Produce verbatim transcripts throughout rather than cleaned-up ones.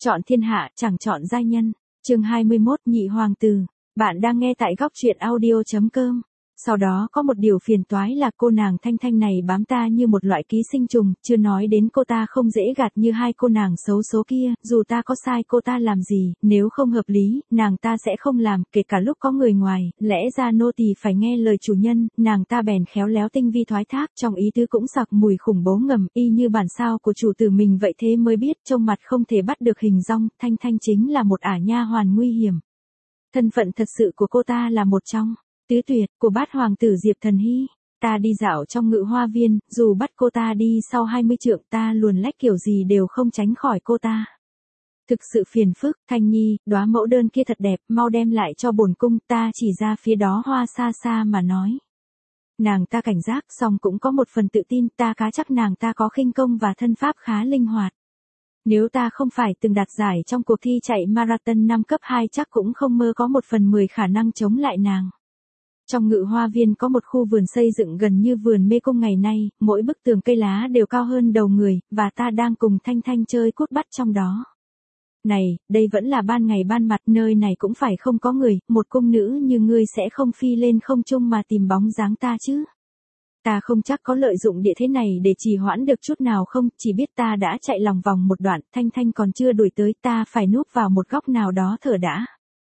Chọn thiên hạ, chẳng chọn giai nhân. Chương hai mươi mốt, Nhị hoàng tử. Bạn đang nghe tại góc truyện audio chấm com. Sau đó có một điều phiền toái là cô nàng Thanh Thanh này bám ta như một loại ký sinh trùng, chưa nói đến cô ta không dễ gạt như hai cô nàng xấu số kia, dù ta có sai cô ta làm gì, nếu không hợp lý, nàng ta sẽ không làm, kể cả lúc có người ngoài, lẽ ra nô tỳ phải nghe lời chủ nhân, nàng ta bèn khéo léo tinh vi thoái thác, trong ý tứ cũng sặc mùi khủng bố ngầm, y như bản sao của chủ tử mình vậy thế mới biết, trông mặt không thể bắt được hình dong, Thanh Thanh chính là một ả nha hoàn nguy hiểm. Thân phận thật sự của cô ta là một trong tứ tuyệt của bát hoàng tử Diệp Thần Hy. Ta đi dạo trong ngự hoa viên, dù bắt cô ta đi sau hai mươi trượng ta luồn lách kiểu gì đều không tránh khỏi cô ta. Thực sự phiền phức, Thanh Nhi, đóa mẫu đơn kia thật đẹp, mau đem lại cho bổn cung, ta chỉ ra phía đó hoa xa xa mà nói. Nàng ta cảnh giác, song cũng có một phần tự tin, ta cá chắc nàng ta có khinh công và thân pháp khá linh hoạt. Nếu ta không phải từng đạt giải trong cuộc thi chạy marathon năm cấp hai chắc cũng không mơ có một phần mười khả năng chống lại nàng. Trong ngự hoa viên có một khu vườn xây dựng gần như vườn mê cung ngày nay, mỗi bức tường cây lá đều cao hơn đầu người, và ta đang cùng Thanh Thanh chơi cút bắt trong đó. Này, đây vẫn là ban ngày ban mặt, nơi này cũng phải không có người, một cung nữ như ngươi sẽ không phi lên không trung mà tìm bóng dáng ta chứ. Ta không chắc có lợi dụng địa thế này để trì hoãn được chút nào không, chỉ biết ta đã chạy lòng vòng một đoạn, Thanh Thanh còn chưa đuổi tới, ta phải núp vào một góc nào đó thở đã.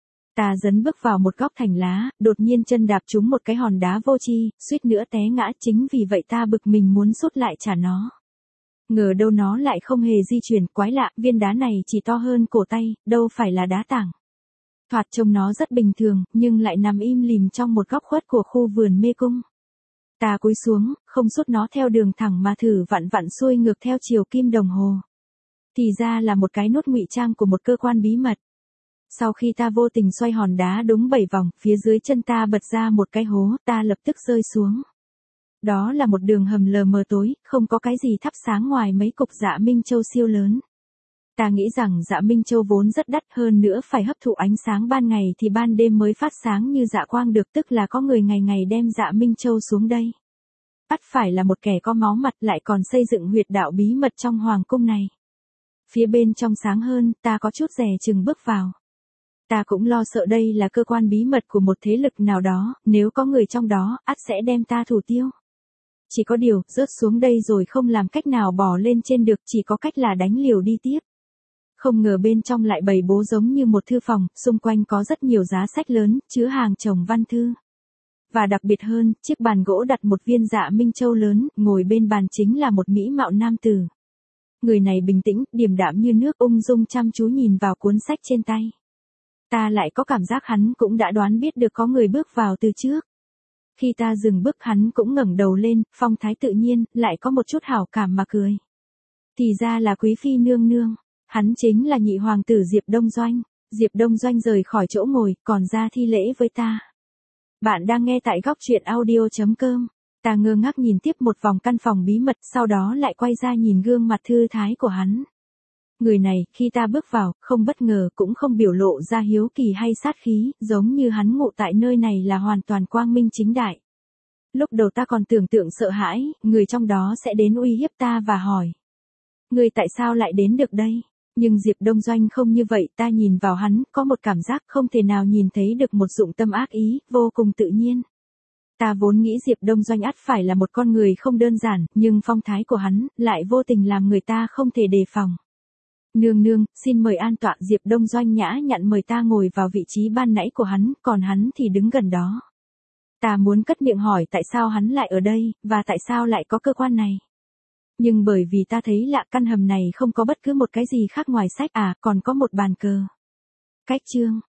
Ta dấn bước vào một góc thành lá, đột nhiên chân đạp trúng một cái hòn đá vô tri, suýt nữa té ngã, chính vì vậy ta bực mình muốn sút lại trả nó. Ngờ đâu nó lại không hề di chuyển, quái lạ, viên đá này chỉ to hơn cổ tay, đâu phải là đá tảng. Thoạt trông nó rất bình thường, nhưng lại nằm im lìm trong một góc khuất của khu vườn mê cung. Ta cúi xuống, không sút nó theo đường thẳng mà thử vặn vặn xuôi ngược theo chiều kim đồng hồ. Thì ra là một cái nốt ngụy trang của một cơ quan bí mật. Sau khi ta vô tình xoay hòn đá đúng bảy vòng, phía dưới chân ta bật ra một cái hố, ta lập tức rơi xuống. Đó là một đường hầm lờ mờ tối, không có cái gì thắp sáng ngoài mấy cục dạ Minh Châu siêu lớn. Ta nghĩ rằng dạ Minh Châu vốn rất đắt, hơn nữa phải hấp thụ ánh sáng ban ngày thì ban đêm mới phát sáng như dạ quang được, tức là có người ngày ngày đem dạ Minh Châu xuống đây. Ắt phải là một kẻ có máu mặt, lại còn xây dựng huyệt đạo bí mật trong hoàng cung này. Phía bên trong sáng hơn, ta có chút dè chừng bước vào. Ta cũng lo sợ đây là cơ quan bí mật của một thế lực nào đó, nếu có người trong đó, ắt sẽ đem ta thủ tiêu. Chỉ có điều, rớt xuống đây rồi không làm cách nào bò lên trên được, chỉ có cách là đánh liều đi tiếp. Không ngờ bên trong lại bày bố giống như một thư phòng, xung quanh có rất nhiều giá sách lớn, chứa hàng chồng văn thư. Và đặc biệt hơn, chiếc bàn gỗ đặt một viên dạ Minh Châu lớn, ngồi bên bàn chính là một mỹ mạo nam tử. Người này bình tĩnh, điềm đạm như nước, ung dung chăm chú nhìn vào cuốn sách trên tay. Ta lại có cảm giác hắn cũng đã đoán biết được có người bước vào từ trước. Khi ta dừng bước hắn cũng ngẩng đầu lên, phong thái tự nhiên, lại có một chút hảo cảm mà cười. Thì ra là quý phi nương nương, hắn chính là nhị hoàng tử Diệp Đông Doanh. Diệp Đông Doanh rời khỏi chỗ ngồi, còn ra thi lễ với ta. Bạn đang nghe tại góc truyện audio chấm com. Ta ngơ ngác nhìn tiếp một vòng căn phòng bí mật, sau đó lại quay ra nhìn gương mặt thư thái của hắn. Người này, khi ta bước vào, không bất ngờ cũng không biểu lộ ra hiếu kỳ hay sát khí, giống như hắn ngụ tại nơi này là hoàn toàn quang minh chính đại. Lúc đầu ta còn tưởng tượng sợ hãi, người trong đó sẽ đến uy hiếp ta và hỏi. Người tại sao lại đến được đây? Nhưng Diệp Đông Doanh không như vậy, ta nhìn vào hắn, có một cảm giác không thể nào nhìn thấy được một dụng tâm ác ý, vô cùng tự nhiên. Ta vốn nghĩ Diệp Đông Doanh ắt phải là một con người không đơn giản, nhưng phong thái của hắn, lại vô tình làm người ta không thể đề phòng. Nương nương, xin mời an tọa. Diệp Đông Doanh nhã nhặn mời ta ngồi vào vị trí ban nãy của hắn, còn hắn thì đứng gần đó. Ta muốn cất miệng hỏi tại sao hắn lại ở đây, và tại sao lại có cơ quan này. Nhưng bởi vì ta thấy lạ, căn hầm này không có bất cứ một cái gì khác ngoài sách, à, còn có một bàn cờ. Cách chương,